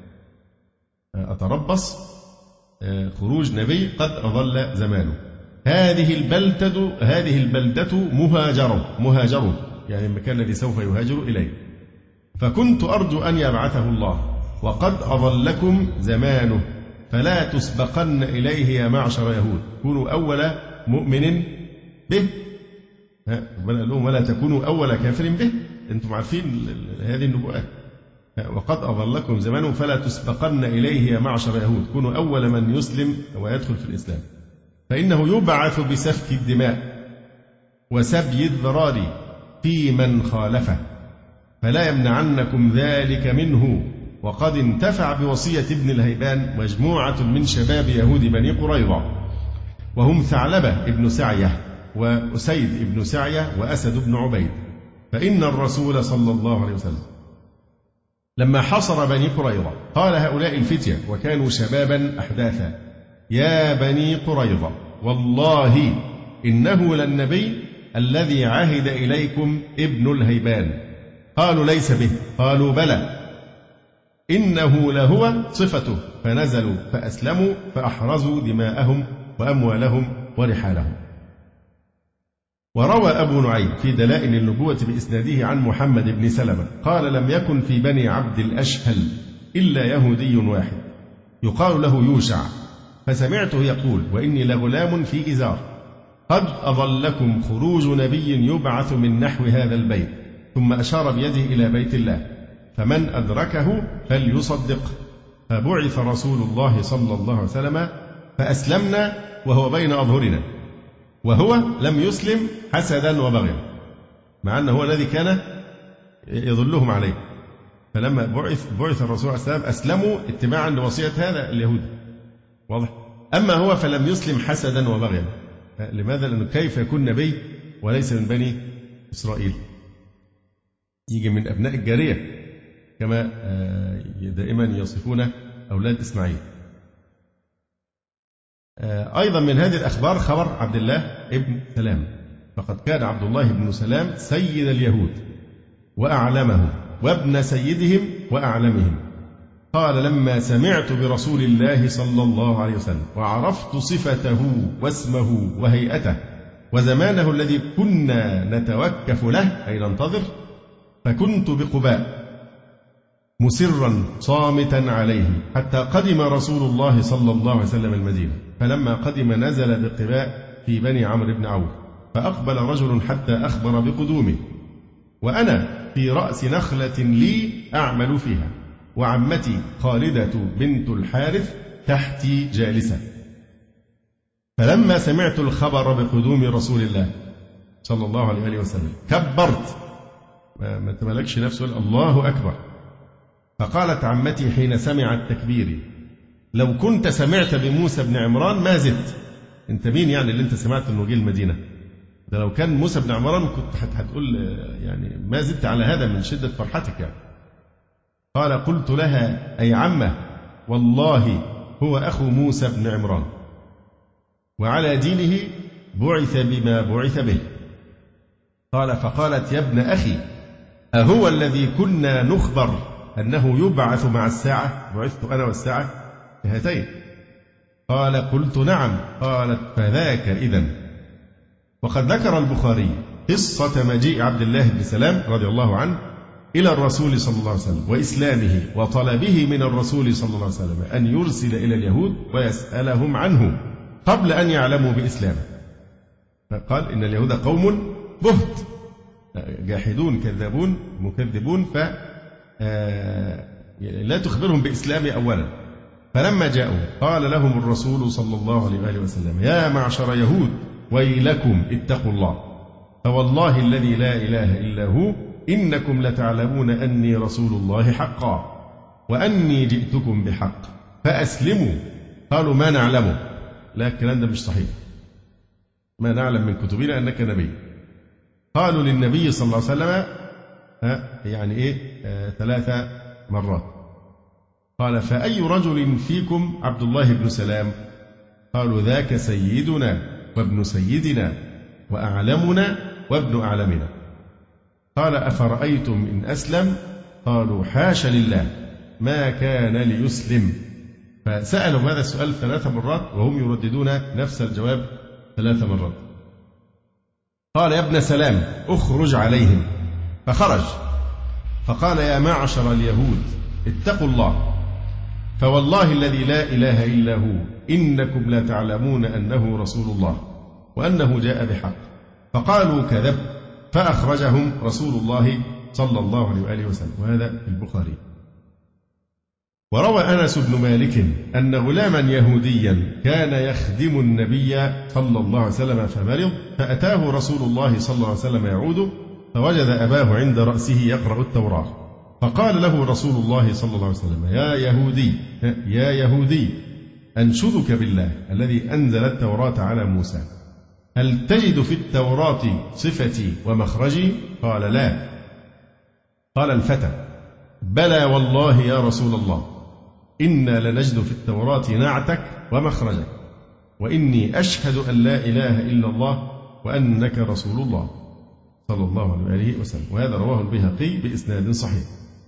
أتربص خروج نبي قد أضل زمانه. هذه البلدة مهاجره، يعني المكان الذي سوف يهاجر إليه، فكنت أرجو أن يبعثه الله وقد أضلكم زمانه، فلا تسبقن إليه يا معشر يهود، كونوا أول مؤمن به، ولا تكونوا أول كافر به. أنتم عارفين هذه النبوءات. وقد أضلكم زمانه فلا تسبقن إليه يا معشر يهود، كونوا أول من يسلم ويدخل في الإسلام، فإنه يبعث بسفك الدماء وسبي الذراري في من خالفه، فلا يمنعنكم ذلك منه. وقد انتفع بوصية ابن الهيبان مجموعة من شباب يهود بني قريظة، وهم ثعلبة ابن سعية وأسيد ابن سعية وأسد بن عبيد. فإن الرسول صلى الله عليه وسلم لما حصر بني قريظة قال هؤلاء الفتية وكانوا شبابا أحداثا: يا بني قريظة، والله إنه للنبي الذي عهد إليكم ابن الهيبان. قالوا: ليس به. قالوا: بلى، إنه لهو صفته. فنزلوا فأسلموا فأحرزوا دماءهم وأموالهم ورحالهم. وروى أبو نعيم في دلائل النبوة بإسناده عن محمد بن سلمة قال: لم يكن في بني عبد الأشهل إلا يهودي واحد يقال له يوشع، فسمعته يقول: وإني لغلام في إزار، قد أظلكم خروج نبي يبعث من نحو هذا البيت. ثم أشار بيده إلى بيت الله، فمن أدركه فليصدقه. فبعث رسول الله صلى الله عليه وسلم فأسلمنا وهو بين أظهرنا، وهو لم يسلم حسدا وبغيا، مع أنه هو الذي كان يظلهم عليه. فلما بعث الرسول عليه السلام أسلموا اتباعا لوصية هذا اليهودي، واضح. أما هو فلم يسلم حسدا وبغيا. لماذا؟ لأنه كيف يكون نبي وليس من بني إسرائيل؟ يجي من أبناء الجارية كما دائما يصفون أولاد إسماعيل. أيضا من هذه الأخبار خبر عبد الله ابن سلام، فقد كان عبد الله بن سلام سيد اليهود وأعلمهم وابن سيدهم وأعلمهم. قال: لما سمعت برسول الله صلى الله عليه وسلم وعرفت صفته واسمه وهيئته وزمانه الذي كنا نتوكف له أي ننتظر، فكنت بقباء مسرا صامتا عليه حتى قدم رسول الله صلى الله عليه وسلم المدينة. فلما قدم نزل بقباء في بني عمرو بن عوف، فأقبل رجل حتى أخبر بقدومه، وأنا في رأس نخلة لي أعمل فيها، وعمتي خالدة بنت الحارث تحتي جالسة. فلما سمعت الخبر بقدوم رسول الله صلى الله عليه وسلم كبرت، ما تملكش نفسه، الله أكبر. فقالت عمتي حين سمعت تكبيري: لو كنت سمعت بموسى بن عمران ما زدت. انت مين يعني اللي انت سمعت انه جه المدينة؟ ده لو كان موسى بن عمران كنت هتقول يعني ما زدت على هذا من شدة فرحتك يعني. قال: قلت لها: أي عمة، والله هو أخو موسى بن عمران، وعلى دينه بعث بما بعث به. قال فقالت يا ابن أخي أهو الذي كنا نخبر أنه يبعث مع الساعة؟ بعثت أنا والساعة كهاتين. قال قلت نعم. قالت فذاك إذن. وقد ذكر البخاري قصة مجيء عبد الله بن سلام رضي الله عنه إلى الرسول صلى الله عليه وسلم وإسلامه وطلبه من الرسول صلى الله عليه وسلم أن يرسل إلى اليهود ويسألهم عنه قبل أن يعلموا بإسلامه. فقال إن اليهود قوم بهت جاحدون كذابون مكذبون، لا تخبرهم بإسلام أولا. فلما جاءوا قال لهم الرسول صلى الله عليه وآله وسلم يا معشر يهود ويلكم اتقوا الله، فوالله الذي لا إله إلا هو إنكم لتعلمون أني رسول الله حقا وأني جئتكم بحق فأسلموا. قالوا ما نعلمه، لا الكلام ده مش صحيح، ما نعلم من كتبنا أنك نبي. قالوا للنبي صلى الله عليه وسلم يعني إيه 3 مرات. قال فأي رجل فيكم عبد الله بن سلام؟ قالوا ذاك سيدنا وابن سيدنا وأعلمنا وابن أعلمنا. قال أفرأيتم إن أسلم؟ قالوا حاش لله ما كان ليسلم. فسألوا هذا السؤال 3 مرات وهم يرددون نفس الجواب 3 مرات. قال يا ابن سلام اخرج عليهم، فخرج فقال يا معشر اليهود اتقوا الله، فوالله الذي لا إله إلا هو إنكم لا تعلمون أنه رسول الله وأنه جاء بحق. فقالوا كذب، فأخرجهم رسول الله صلى الله عليه وآله وسلم. وهذا في البخاري. وروى أنس بن مالك أن غلاما يهوديا كان يخدم النبي صلى الله عليه وسلم فمرض، فأتاه رسول الله صلى الله عليه وسلم يعوده، فوجد أباه عند رأسه يقرأ التوراة، فقال له رسول الله صلى الله عليه وسلم يا يهودي أنشدك بالله الذي أنزل التوراة على موسى، هل تجد في التوراة صفتي ومخرجي؟ قال لا. قال الفتى بلى والله يا رسول الله، إنا لنجد في التوراة نعتك ومخرجك، وإني أشهد أن لا إله إلا الله وأنك رسول الله صلى الله عليه وسلم. وهذا رواه البيهقي بإسناد صحيح.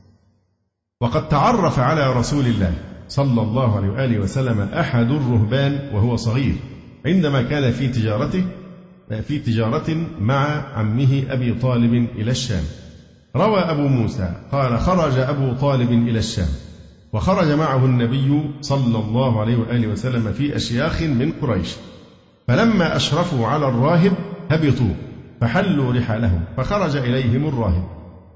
وقد تعرف على رسول الله صلى الله عليه وآله وسلم أحد الرهبان وهو صغير عندما كان في تجارة مع عمه أبي طالب إلى الشام. روى أبو موسى قال خرج أبو طالب إلى الشام، وخرج معه النبي صلى الله عليه وآله وسلم في أشياخ من قريش، فلما أشرفوا على الراهب هبطوا فحلوا رحالهم، فخرج إليهم الراهب،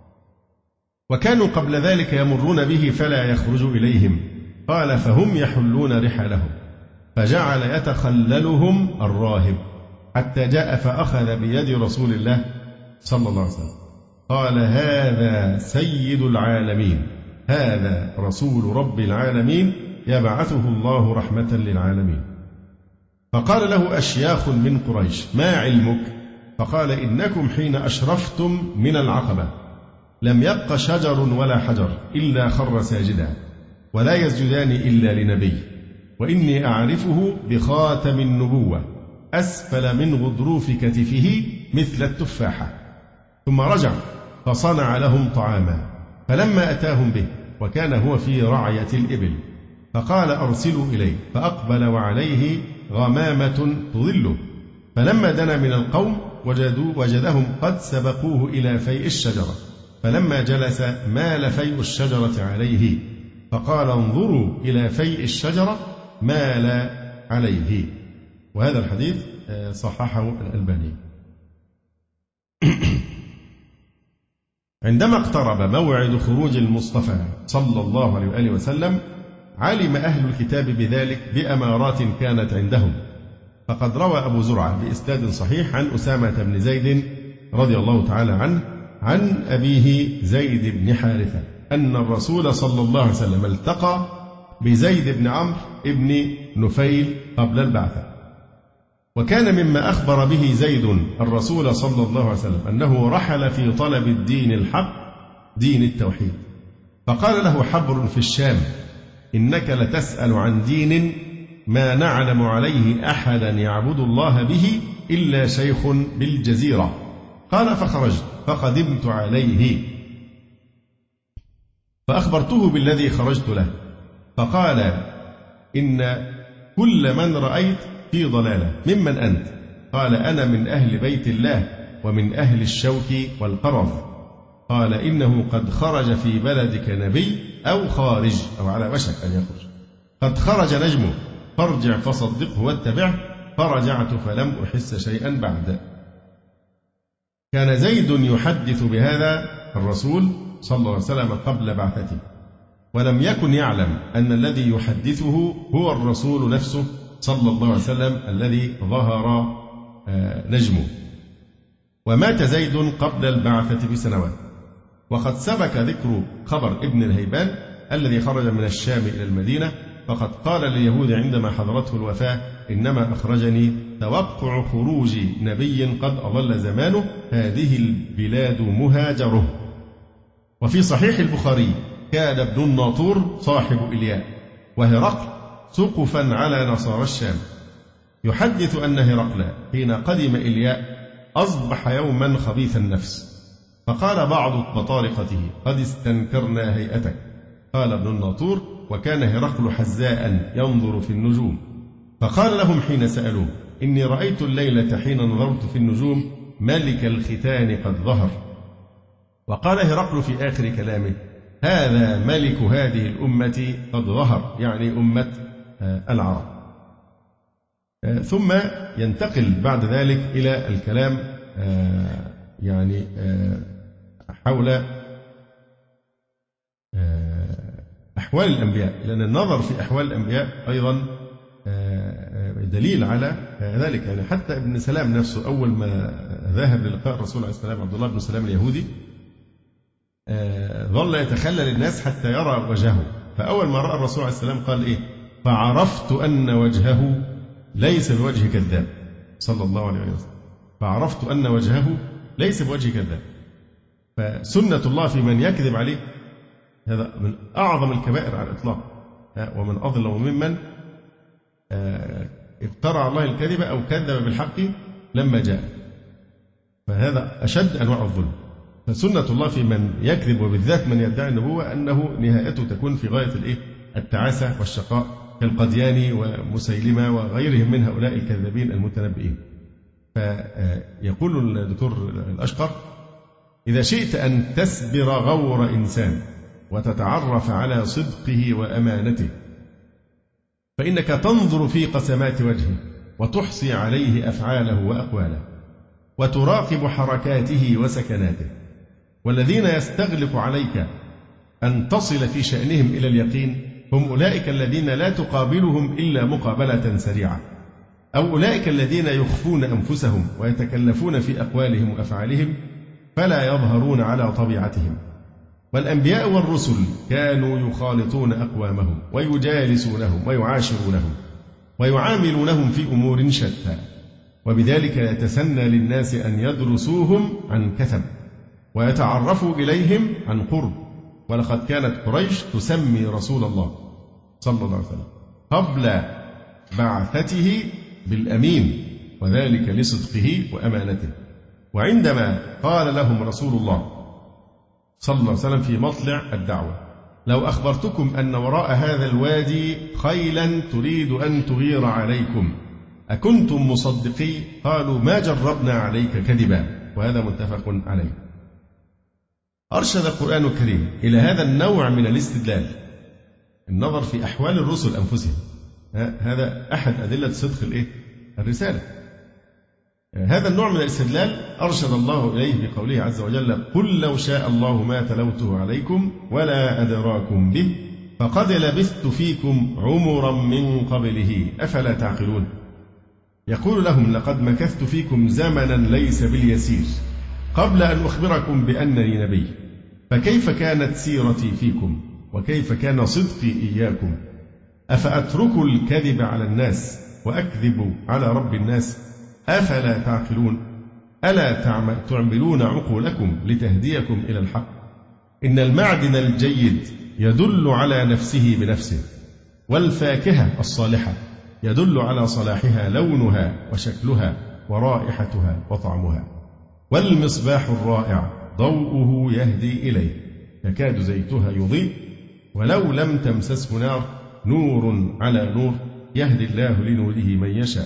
وكانوا قبل ذلك يمرون به فلا يخرج إليهم. قال فهم يحلون رحالهم، فجعل يتخللهم الراهب حتى جاء فأخذ بيد رسول الله صلى الله عليه وسلم. قال هذا سيد العالمين، هذا رسول رب العالمين يبعثه الله رحمة للعالمين. فقال له أشياخ من قريش ما علمك؟ فقال إنكم حين أشرفتم من العقبة لم يبق شجر ولا حجر إلا خر ساجدا، ولا يسجدان إلا لنبي، وإني أعرفه بخاتم النبوة أسفل من غضروف كتفه مثل التفاحة. ثم رجع فصنع لهم طعاما، فلما أتاهم به وكان هو في رعية الإبل، فقال أرسلوا إليه، فأقبل وعليه غمامة تظله، فلما دنا من القوم وجدهم قد سبقوه إلى فيء الشجرة، فلما جلس مال فيء الشجرة عليه، فقال انظروا إلى فيء الشجرة مال عليه. وهذا الحديث صححه الألباني. عندما اقترب موعد خروج المصطفى صلى الله عليه وآله وسلم علم أهل الكتاب بذلك بأمارات كانت عندهم، فقد روى أبو زرعة بإسناد صحيح عن أسامة بن زيد رضي الله تعالى عنه عن أبيه زيد بن حارثة أن الرسول صلى الله عليه وسلم التقى بزيد بن عمرو بن نفيل قبل البعثة، وكان مما أخبر به زيد الرسول صلى الله عليه وسلم أنه رحل في طلب الدين الحق دين التوحيد، فقال له حبر في الشام إنك لتسأل عن دين ما نعلم عليه أحدا يعبد الله به إلا شيخ بالجزيرة. قال فخرجت فقدمت عليه فأخبرته بالذي خرجت له، فقال إن كل من رأيت في ضلالة، ممن أنت؟ قال أنا من أهل بيت الله ومن أهل الشوك والقرض. قال إنه قد خرج في بلدك نبي أو خارج أو على وشك أن يخرج، قد خرج نجمه فارجع فصدقه واتبعه. فرجعت فلم أحس شيئا بعد. كان زيد يحدث بهذا الرسول صلى الله عليه وسلم قبل بعثته، ولم يكن يعلم أن الذي يحدثه هو الرسول نفسه صلى الله عليه وسلم الذي ظهر نجمه. ومات زيد قبل البعثة بسنوات. وقد سبق ذكر خبر ابن الهيبان الذي خرج من الشام إلى المدينة، فقد قال لليهود عندما حضرته الوفاة إنما أخرجني توقع خروج نبي قد أضل زمانه، هذه البلاد مهاجره. وفي صحيح البخاري كان ابن الناطور صاحب إلياء وهرقل سقفا على نصارى الشام، يحدث أن هرقل حين قدم إلياء أصبح يوما خبيث النفس، فقال بعض بطارقته قد استنكرنا هيئتك. قال ابن الناطور وكان هرقل حزاء ينظر في النجوم، فقال لهم حين سألوه إني رأيت الليلة حين نظرت في النجوم ملك الختان قد ظهر. وقال هرقل في آخر كلامه هذا ملك هذه الأمة قد ظهر، يعني أمة العرب. ثم ينتقل بعد ذلك إلى الكلام يعني حول أحوال الأنبياء، لأن النظر في أحوال الأنبياء أيضا دليل على ذلك. يعني حتى ابن سلام نفسه أول ما ذهب للقاء الرسول عليه السلام عبد الله بن سلام اليهودي ظل يتخلل الناس حتى يرى وجهه، فأول ما رأى الرسول عليه السلام قال إيه؟ فعرفت أن وجهه ليس بوجه كذاب صلى الله عليه وسلم، فعرفت أن وجهه ليس بوجه كذاب. فسنة الله في من يكذب عليه هذا من أعظم الكبائر على الإطلاق، ومن أظلم ممن افترى على الله الكذب أو كذب بالحق لما جاء، فهذا أشد أنواع الظلم. فسنة الله في من يكذب وبالذات من يدعي النبوة أنه نهايته تكون في غاية التعاسة والشقاء كالقدياني ومسيلمة وغيرهم من هؤلاء الكذابين المتنبئين. فيقول الدكتور الأشقر إذا شئت أن تسبر غور إنسان وتتعرف على صدقه وأمانته فإنك تنظر في قسمات وجهه وتحصي عليه أفعاله وأقواله وتراقب حركاته وسكناته. والذين يستغلق عليك أن تصل في شأنهم إلى اليقين هم أولئك الذين لا تقابلهم إلا مقابلة سريعة، أو أولئك الذين يخفون أنفسهم ويتكلفون في أقوالهم وأفعالهم فلا يظهرون على طبيعتهم. والأنبياء والرسل كانوا يخالطون أقوامهم ويجالسونهم ويعاشرونهم ويعاملونهم في أمور شتى، وبذلك يتسنى للناس أن يدرسوهم عن كثب ويتعرفوا إليهم عن قرب. ولقد كانت قريش تسمي رسول الله صلى الله عليه وسلم قبل بعثته بالأمين، وذلك لصدقه وأمانته. وعندما قال لهم رسول الله صلى الله عليه وسلم في مطلع الدعوة لو أخبرتكم أن وراء هذا الوادي خيلا تريد أن تغير عليكم أكنتم مصدقي؟ قالوا ما جربنا عليك كذبا، وهذا متفق عليه. أرشد القرآن الكريم إلى هذا النوع من الاستدلال، النظر في أحوال الرسل أنفسهم، هذا أحد أدلة صدق الرسالة. هذا النوع من الاستدلال أرشد الله إليه بقوله عز وجل قل لو شاء الله ما تلوته عليكم ولا أدراكم به فقد لبثت فيكم عمرا من قبله أفلا تعقلون. يقول لهم لقد مكثت فيكم زمنا ليس باليسير قبل أن أخبركم بأنني نبي، فكيف كانت سيرتي فيكم وكيف كان صدقي إياكم؟ أفأترك الكذب على الناس وأكذب على رب الناس؟ أفلا تعقلون؟ ألا تعملون عقولكم لتهديكم إلى الحق؟ إن المعدن الجيد يدل على نفسه بنفسه، والفاكهة الصالحة يدل على صلاحها لونها وشكلها ورائحتها وطعمها. والمصباح الرائع ضوءه يهدي إليه يكاد زيتها يضيء ولو لم تمسسه نار، نور على نور يهدي الله لنوره من يشاء.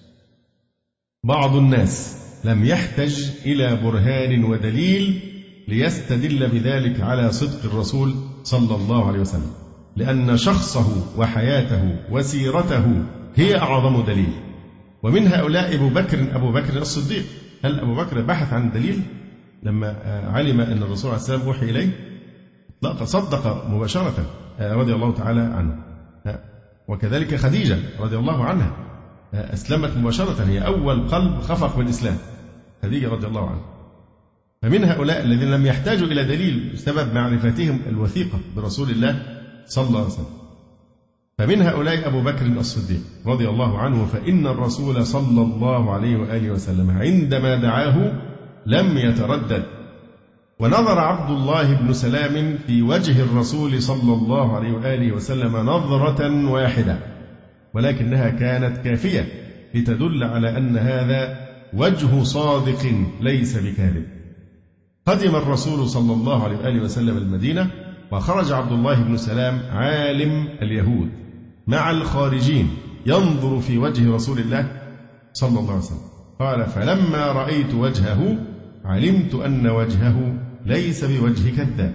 بعض الناس لم يحتج إلى برهان ودليل ليستدل بذلك على صدق الرسول صلى الله عليه وسلم، لأن شخصه وحياته وسيرته هي أعظم دليل. ومن هؤلاء أبو بكر الصديق. هل أبو بكر بحث عن دليل لما علم أن الرسول عليه السلام وحي إليه؟ لا، صدق مباشرة رضي الله تعالى عنه. وكذلك خديجة رضي الله عنها أسلمت مباشرة، هي أول قلب خفق بالإسلام، خديجة رضي الله عنها. فمن هؤلاء الذين لم يحتاجوا إلى دليل بسبب معرفتهم الوثيقة برسول الله صلى الله عليه وسلم. فمن هؤلاء أبو بكر الصديق رضي الله عنه، فإن الرسول صلى الله عليه وآله وسلم عندما دعاه لم يتردد، ونظر عبد الله بن سلام في وجه الرسول صلى الله عليه وآله وسلم نظرة واحدة، ولكنها كانت كافية لتدل على أن هذا وجه صادق ليس بكاذب. قدم الرسول صلى الله عليه وآله وسلم المدينة، وخرج عبد الله بن سلام عالم اليهود مع الخارجين ينظر في وجه رسول الله صلى الله عليه وسلم. قال: فلما رأيت وجهه علمت أن وجهه ليس بوجه كذاب.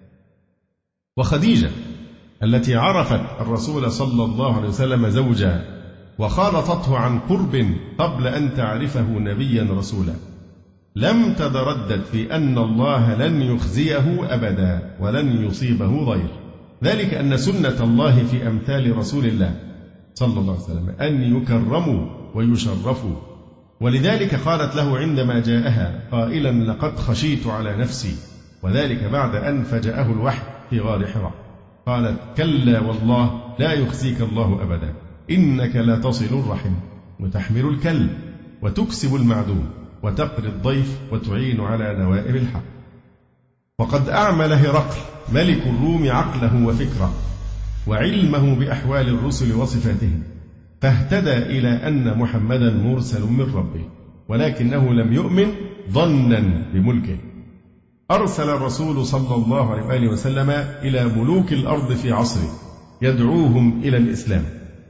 وخديجة التي عرفت الرسول صلى الله عليه وسلم زوجها وخالطته عن قرب قبل أن تعرفه نبيا رسولا، لم تتردد في أن الله لن يخزيه أبدا ولن يصيبه ضير، ذلك أن سنة الله في أمثال رسول الله صلى الله عليه وسلم أن يكرموا ويشرفوا. ولذلك قالت له عندما جاءها قائلا: لقد خشيت على نفسي، وذلك بعد أن فجأه الوحي في غار حراء. قالت: كلا والله لا يخزيك الله أبدا، إنك لا تصل الرحم وتحمل الكل وتكسب المعدوم وتقري الضيف وتعين على نوائب الحق. وقد أعمل هرقل ملك الروم عقله وفكره وعلمه بأحوال الرسل وصفاتهم، فاهتدى إلى أن محمدا مرسل من ربه، ولكنه لم يؤمن ظنا بملكه. أرسل الرسول صلى الله عليه وآله وسلم إلى ملوك الأرض في عصره يدعوهم إلى الإسلام،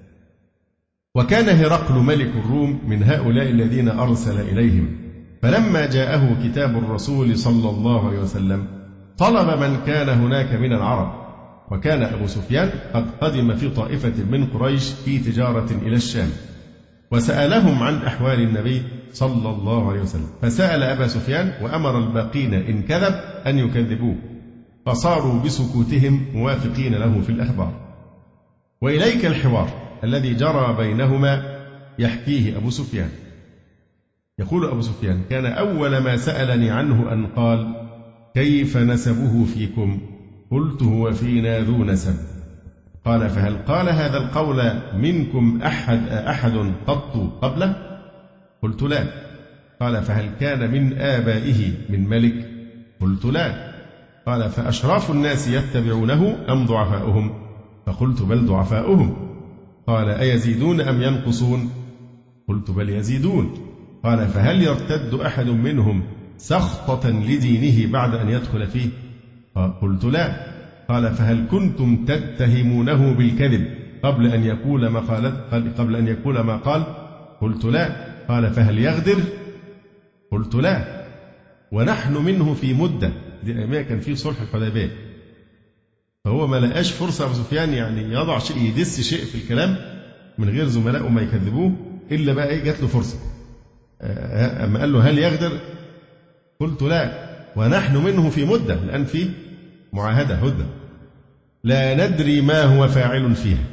وكان هرقل ملك الروم من هؤلاء الذين أرسل إليهم. فلما جاءه كتاب الرسول صلى الله عليه وسلم طلب من كان هناك من العرب، وكان أبو سفيان قد قدم في طائفة من قريش في تجارة إلى الشام، وسألهم عن أحوال النبي صلى الله عليه وسلم، فسأل أبا سفيان وأمر الباقين إن كذب أن يكذبوه، فصاروا بسكوتهم موافقين له في الأخبار. وإليك الحوار الذي جرى بينهما يحكيه أبو سفيان. يقول أبو سفيان: كان أول ما سألني عنه أن قال: كيف نسبه فيكم؟ قلت: هو فينا ذو نسب. قال: فهل قال هذا القول منكم أحد قط قبله؟ قلت: لا. قال: فهل كان من آبائه من ملك؟ قلت: لا. قال: فأشراف الناس يتبعونه أم ضعفاؤهم؟ فقلت: بل ضعفاؤهم. قال: أيزيدون أم ينقصون؟ قلت: بل يزيدون. قال: فهل يرتد أحد منهم سخطة لدينه بعد أن يدخل فيه؟ قلت: لا. قال: فهل كنتم تتهمونه بالكذب قبل أن يقول ما قال؟ قلت: لا. قال: فهل يغدر؟ قلت: لا. ونحن منه في مدة، دي كان في صلح الحديبية، فهو ما لقاش فرصة أبو سفيان يعني يضع شيء يدس شيء في الكلام من غير زملائه ما يكذبوه، إلا بقى جات له فرصة. أما قال له: هل يغدر؟ قلت: لا. ونحن منه في مدة، الآن في معاهدة هدنة، لا ندري ما هو فاعل فيها.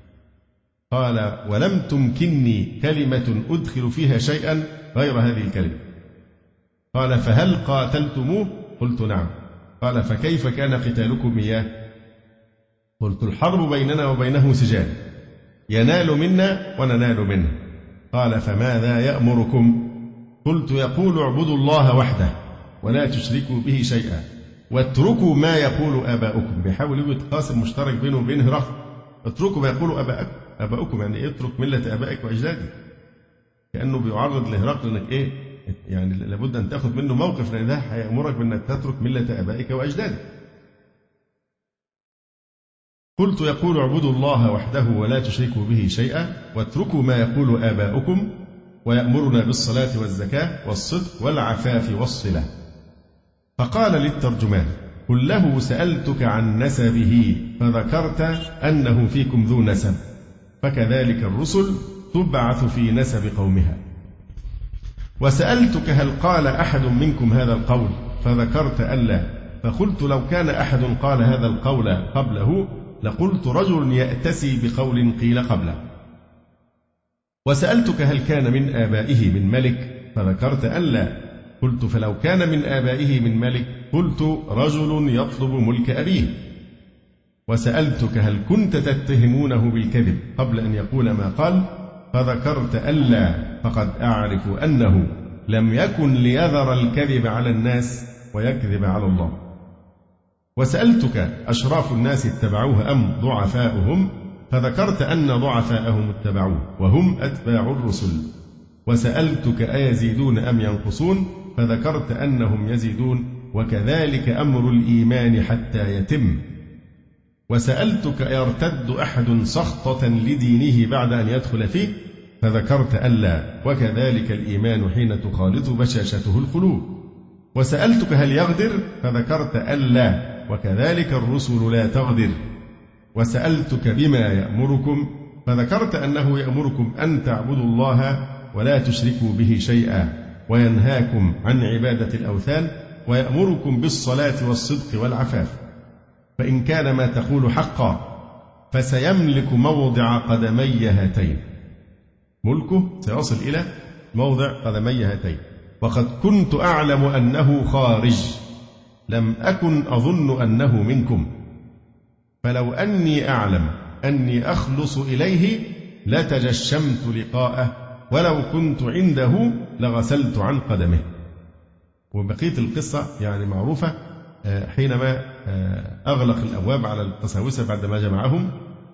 قال: ولم تمكنني كلمة أدخل فيها شيئا غير هذه الكلمة. قال: فهل قاتلتموه؟ قلت: نعم. قال: فكيف كان قتالكم إياه؟ قلت: الحرب بيننا وبينه سجال، ينال منا وننال منه. قال: فماذا يأمركم؟ قلت: يقول: اعبدوا الله وحده ولا تشركوا به شيئا واتركوا ما يقول آباؤكم. بيحاول يوجد قاسم مشترك بينه وبين هرقل، اتركوا ما يقول آباؤكم، يعني اترك ملة آبائك وأجدادك. كأنه بيعرض لهرقل إنك يعني لابد أن تأخذ منه موقف، لأن ده هيأمرك بأنك تترك ملة آبائك وأجدادك. قلت يقول اعبدوا الله وحده ولا تشركوا به شيئا واتركوا ما يقول آباؤكم ويأمرنا بالصلاة والزكاة والصدق والعفاف والصلة. فقال للترجمان قل له سألتك عن نسبه فذكرت أنه فيكم ذو نسب، فكذلك الرسل تبعث في نسب قومها. وسألتك هل قال أحد منكم هذا القول فذكرت ألا، فقلت لو كان أحد قال هذا القول قبله لقلت رجل يأتسي بقول قيل قبله. وسألتك هل كان من آبائه من ملك فذكرت ألا، قلت فلو كان من آبائه من ملك قلت رجل يطلب ملك أبيه. وسألتك هل كنت تتهمونه بالكذب قبل أن يقول ما قال فذكرت ألا، فقد أعرف أنه لم يكن ليذر الكذب على الناس ويكذب على الله. وسألتك أشراف الناس اتبعوه أم ضعفاؤهم فذكرت أن ضعفاءهم اتبعوه وهم أتباع الرسل. وسألتك أيزيدون أم ينقصون فذكرت أنهم يزيدون وكذلك أمر الإيمان حتى يتم. وسألتك يرتد أحد سخطة لدينه بعد أن يدخل فيه فذكرت ألا، وكذلك الإيمان حين تخالط بشاشته القلوب. وسألتك هل يغدر فذكرت ألا، وكذلك الرسل لا تغدر. وسألتك بما يأمركم فذكرت أنه يأمركم أن تعبدوا الله ولا تشركوا به شيئا، وينهاكم عن عبادة الأوثان، ويأمركم بالصلاة والصدق والعفاف. فإن كان ما تقول حقا فسيملك موضع قدمي هاتين، ملكه سيصل إلى موضع قدمي هاتين. وقد كنت أعلم أنه خارج، لم أكن أظن أنه منكم، فلو أني أعلم أني أخلص إليه لتجشمت لقاءه، ولو كنت عنده لغسلت عن قدمه. وبقية القصة يعني معروفة، حينما أغلق الأبواب على القساوسة بعدما جمعهم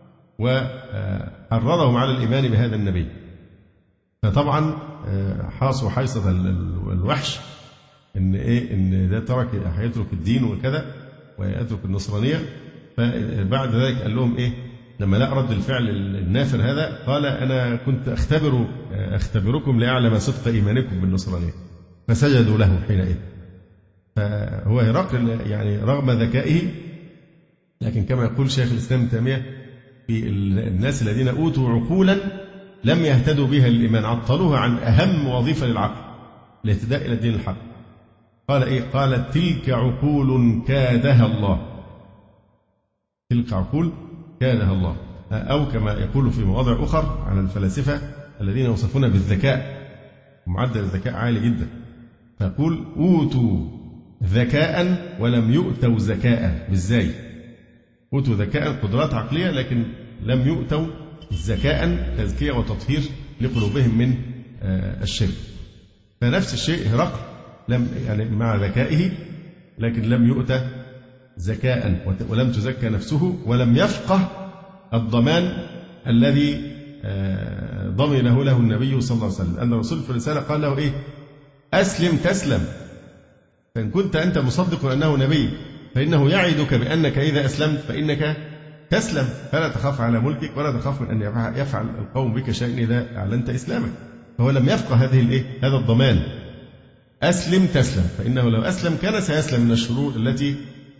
وحرضهم على الإيمان بهذا النبي، فطبعا حاصوا حيصة الوحش إن ده هيترك الدين وكذا ويترك النصرانية. فبعد ذلك قال لهم لما لا رد الفعل النافر هذا قال أنا كنت أختبركم لأعلم صدق إيمانكم بالنصرانية، فسجدوا له حينئذ. فهو هرقل يعني رغم ذكائه، لكن كما يقول شيخ الإسلام ابن تيمية في الناس الذين أوتوا عقولا لم يهتدوا بها للإيمان، عطلوها عن أهم وظيفة للعقل، الاهتداء إلى الدين الحق. قال قال تلك عقول كادها الله، تلك عقول كادها الله. أو كما يقول في مواضع أخرى عن الفلاسفة الذين يوصفون بالذكاء، ومعدل الذكاء عالي جدا، فيقول أوتوا ذكاء ولم يؤتوا زكاء. بالزاي، أوتوا ذكاء قدرات عقلية لكن لم يؤتوا زكاء تزكية وتطهير لقلوبهم من الشرك. فنفس الشيء هرقل لم يعني مع ذكائه لكن لم يؤت زكاء ولم تزكى نفسه، ولم يفقه الضمان الذي ضمنه له النبي صلى الله عليه وسلم. أن الرسول في الرسالة قال له أسلم تسلم، فإن كنت أنت مصدق أنه نبي فإنه يعدك بأنك إذا أسلمت فإنك تسلم، فلا تخاف على ملكك ولا تخاف من أن يفعل القوم بك شيئا إذا أعلنت إسلامك. فهو لم يفقه هذا الضمان، أسلم تسلم، فإنه لو أسلم كان سيسلم من الشرور التي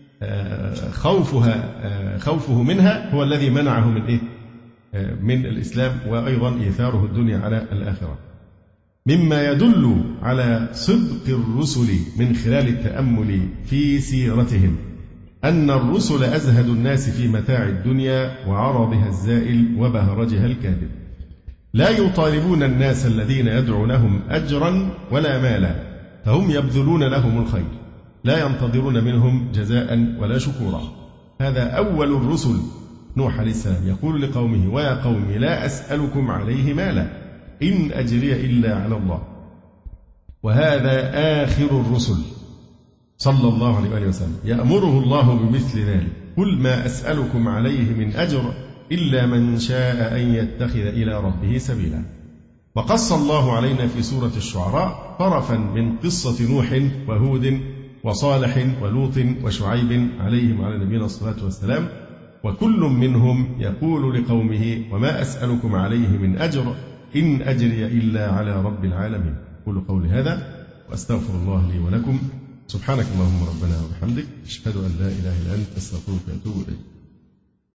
خوفه منها هو الذي منعه من الإسلام، وأيضا إيثاره الدنيا على الآخرة. مما يدل على صدق الرسل من خلال التأمل في سيرتهم أن الرسل أزهد الناس في متاع الدنيا وعرضها الزائل وبهرجها الكاذب، لا يطالبون الناس الذين يدعونهم أجرا ولا مالا، فهم يبذلون لهم الخير، لا ينتظرون منهم جزاء ولا شكورا. هذا أول الرسل نوح عليه السلام يقول لقومه ويا قوم لا أسألكم عليه مالا إن أجري إلا على الله. وهذا آخر الرسل صلى الله عليه وسلم يأمره الله بمثل ذلك، قل ما أسألكم عليه من أجر إلا من شاء أن يتخذ إلى ربه سبيلا. وقص الله علينا في سورة الشعراء طرفا من قصة نوح وهود وصالح ولوط وشعيب عليهم وعلى نبينا الصلاة والسلام، وكل منهم يقول لقومه وما أسألكم عليه من أجر إن أجري إلا على رب العالمين. أقول قولي هذا وأستغفر الله لي ولكم. سبحانك اللهم ربنا وبحمدك، أشهد أن لا إله إلا أنت، أستغفرك وأتوب إليك.